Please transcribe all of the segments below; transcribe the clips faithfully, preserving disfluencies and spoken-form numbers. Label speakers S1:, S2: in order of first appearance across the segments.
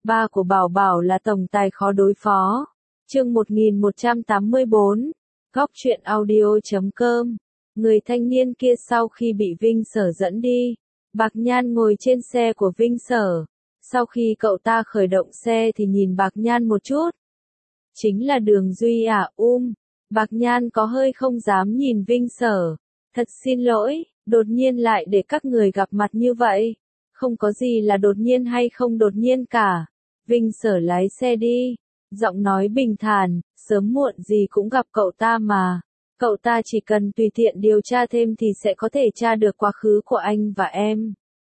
S1: Ba của Bảo Bảo là tổng tài khó đối phó. Chương một nghìn một trăm tám mươi bốn. Góc truyện audio chấm com. Người thanh niên kia sau khi bị Vinh Sở dẫn đi, Bạc Nhan ngồi trên xe của Vinh Sở. Sau khi cậu ta khởi động xe thì nhìn Bạc Nhan một chút. Chính là Đường Duy à, um. Bạc Nhan có hơi không dám nhìn Vinh Sở. Thật xin lỗi, đột nhiên lại để các người gặp mặt như vậy. Không có gì là đột nhiên hay không đột nhiên cả. Vinh Sở lái xe đi. Giọng nói bình thản, sớm muộn gì cũng gặp cậu ta mà. Cậu ta chỉ cần tùy tiện điều tra thêm thì sẽ có thể tra được quá khứ của anh và em.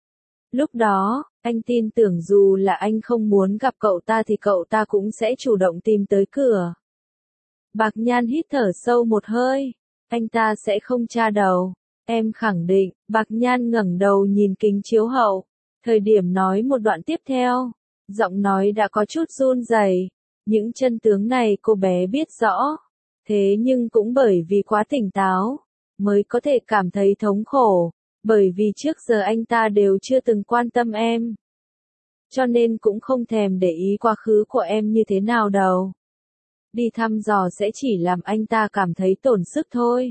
S1: Lúc đó, anh tin tưởng dù là anh không muốn gặp cậu ta thì cậu ta cũng sẽ chủ động tìm tới cửa. Bạc Nhan hít thở sâu một hơi. Anh ta sẽ không tra đầu. Em khẳng định. Bạc Nhan ngẩng đầu nhìn kính chiếu hậu. Thời điểm nói một đoạn tiếp theo, giọng nói đã có chút run rẩy. Những chân tướng này cô bé biết rõ. Thế nhưng cũng bởi vì quá tỉnh táo, mới có thể cảm thấy thống khổ. Bởi vì trước giờ anh ta đều chưa từng quan tâm em. Cho nên cũng không thèm để ý quá khứ của em như thế nào đâu. Đi thăm dò sẽ chỉ làm anh ta cảm thấy tổn sức thôi.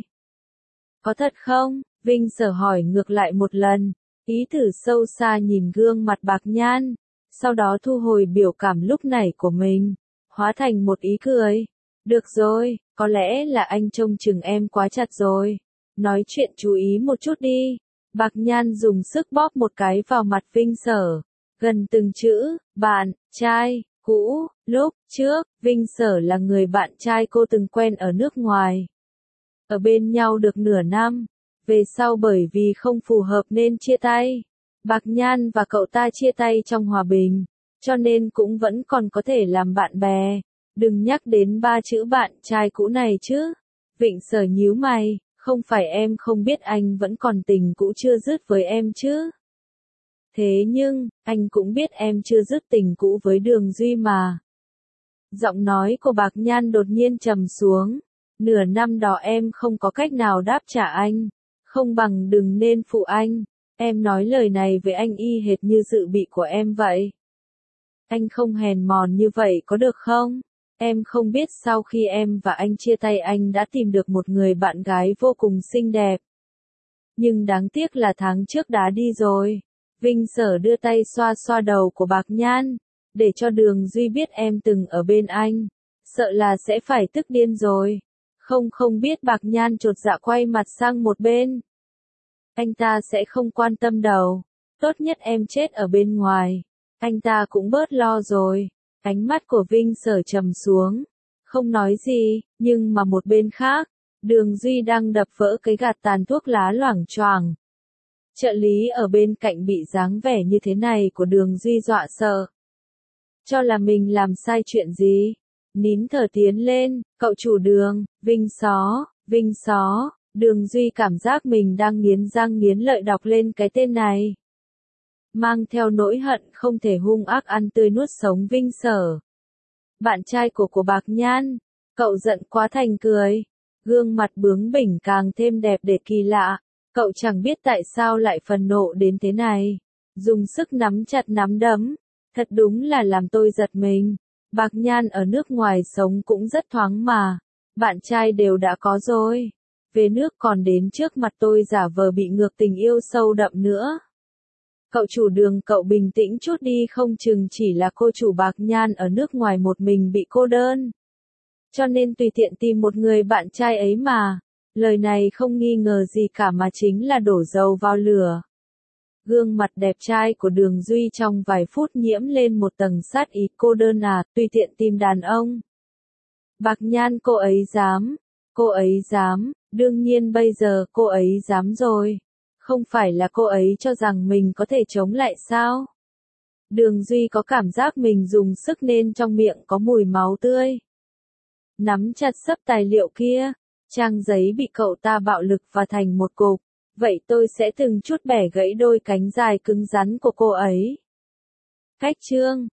S1: Có thật không? Vinh Sở hỏi ngược lại một lần. Ý thử sâu xa nhìn gương mặt Bạc Nhan. Sau đó thu hồi biểu cảm lúc nãy của mình. Hóa thành một ý cười. Được rồi, có lẽ là anh trông chừng em quá chặt rồi. Nói chuyện chú ý một chút đi. Bạc Nhan dùng sức bóp một cái vào mặt Vinh Sở. Gần từng chữ, bạn, trai, cũ, lúc trước, Vinh Sở là người bạn trai cô từng quen ở nước ngoài. Ở bên nhau được nửa năm. Về sau bởi vì không phù hợp nên chia tay. Bạc Nhan và cậu ta chia tay trong hòa bình. Cho nên cũng vẫn còn có thể làm bạn bè. Đừng nhắc đến ba chữ bạn trai cũ này chứ. Vịnh Sở nhíu mày. Không phải em không biết anh vẫn còn tình cũ chưa dứt với em chứ. Thế nhưng, anh cũng biết em chưa dứt tình cũ với Đường Duy mà. Giọng nói của Bạc Nhan đột nhiên trầm xuống. Nửa năm đó em không có cách nào đáp trả anh. Không bằng đừng nên phụ anh. Em nói lời này với anh y hệt như dự bị của em vậy. Anh không hèn mòn như vậy có được không? Em không biết sau khi em và anh chia tay anh đã tìm được một người bạn gái vô cùng xinh đẹp. Nhưng đáng tiếc là tháng trước đã đi rồi. Vinh Sở đưa tay xoa xoa đầu của Bạc Nhan. Để cho Đường Duy biết em từng ở bên anh. Sợ là sẽ phải tức điên rồi. Không không biết Bạc Nhan chột dạ quay mặt sang một bên. Anh ta sẽ không quan tâm đâu. Tốt nhất em chết ở bên ngoài. Anh ta cũng bớt lo rồi. Ánh mắt của Vinh Sở trầm xuống. Không nói gì, nhưng mà một bên khác, Đường Duy đang đập vỡ cái gạt tàn thuốc lá loảng choảng. Trợ lý ở bên cạnh bị dáng vẻ như thế này của Đường Duy dọa sợ. Cho là mình làm sai chuyện gì? Nín thở tiến lên, cậu chủ Đường, Vinh Xó, Vinh Xó. Đường Duy cảm giác mình đang nghiến răng nghiến lợi đọc lên cái tên này. Mang theo nỗi hận không thể hung ác ăn tươi nuốt sống Vinh Sở. Bạn trai của của Bạc Nhan. Cậu giận quá thành cười. Gương mặt bướng bỉnh càng thêm đẹp để kỳ lạ. Cậu chẳng biết tại sao lại phần nộ đến thế này. Dùng sức nắm chặt nắm đấm. Thật đúng là làm tôi giật mình. Bạc Nhan ở nước ngoài sống cũng rất thoáng mà. Bạn trai đều đã có rồi. Về nước còn đến trước mặt tôi giả vờ bị ngược tình yêu sâu đậm nữa. Cậu chủ Đường, cậu bình tĩnh chút đi, không chừng chỉ là cô chủ Bạc Nhan ở nước ngoài một mình bị cô đơn. Cho nên tùy tiện tìm một người bạn trai ấy mà. Lời này không nghi ngờ gì cả mà chính là đổ dầu vào lửa. Gương mặt đẹp trai của Đường Duy trong vài phút nhiễm lên một tầng sát ý. Cô đơn à, tùy tiện tìm đàn ông. Bạc Nhan, cô ấy dám. Cô ấy dám, đương nhiên bây giờ cô ấy dám rồi. Không phải là cô ấy cho rằng mình có thể chống lại sao? Đường Duy có cảm giác mình dùng sức nên trong miệng có mùi máu tươi. Nắm chặt xấp tài liệu kia, trang giấy bị cậu ta bạo lực và thành một cục. Vậy tôi sẽ từng chút bẻ gãy đôi cánh dài cứng rắn của cô ấy. Cách chương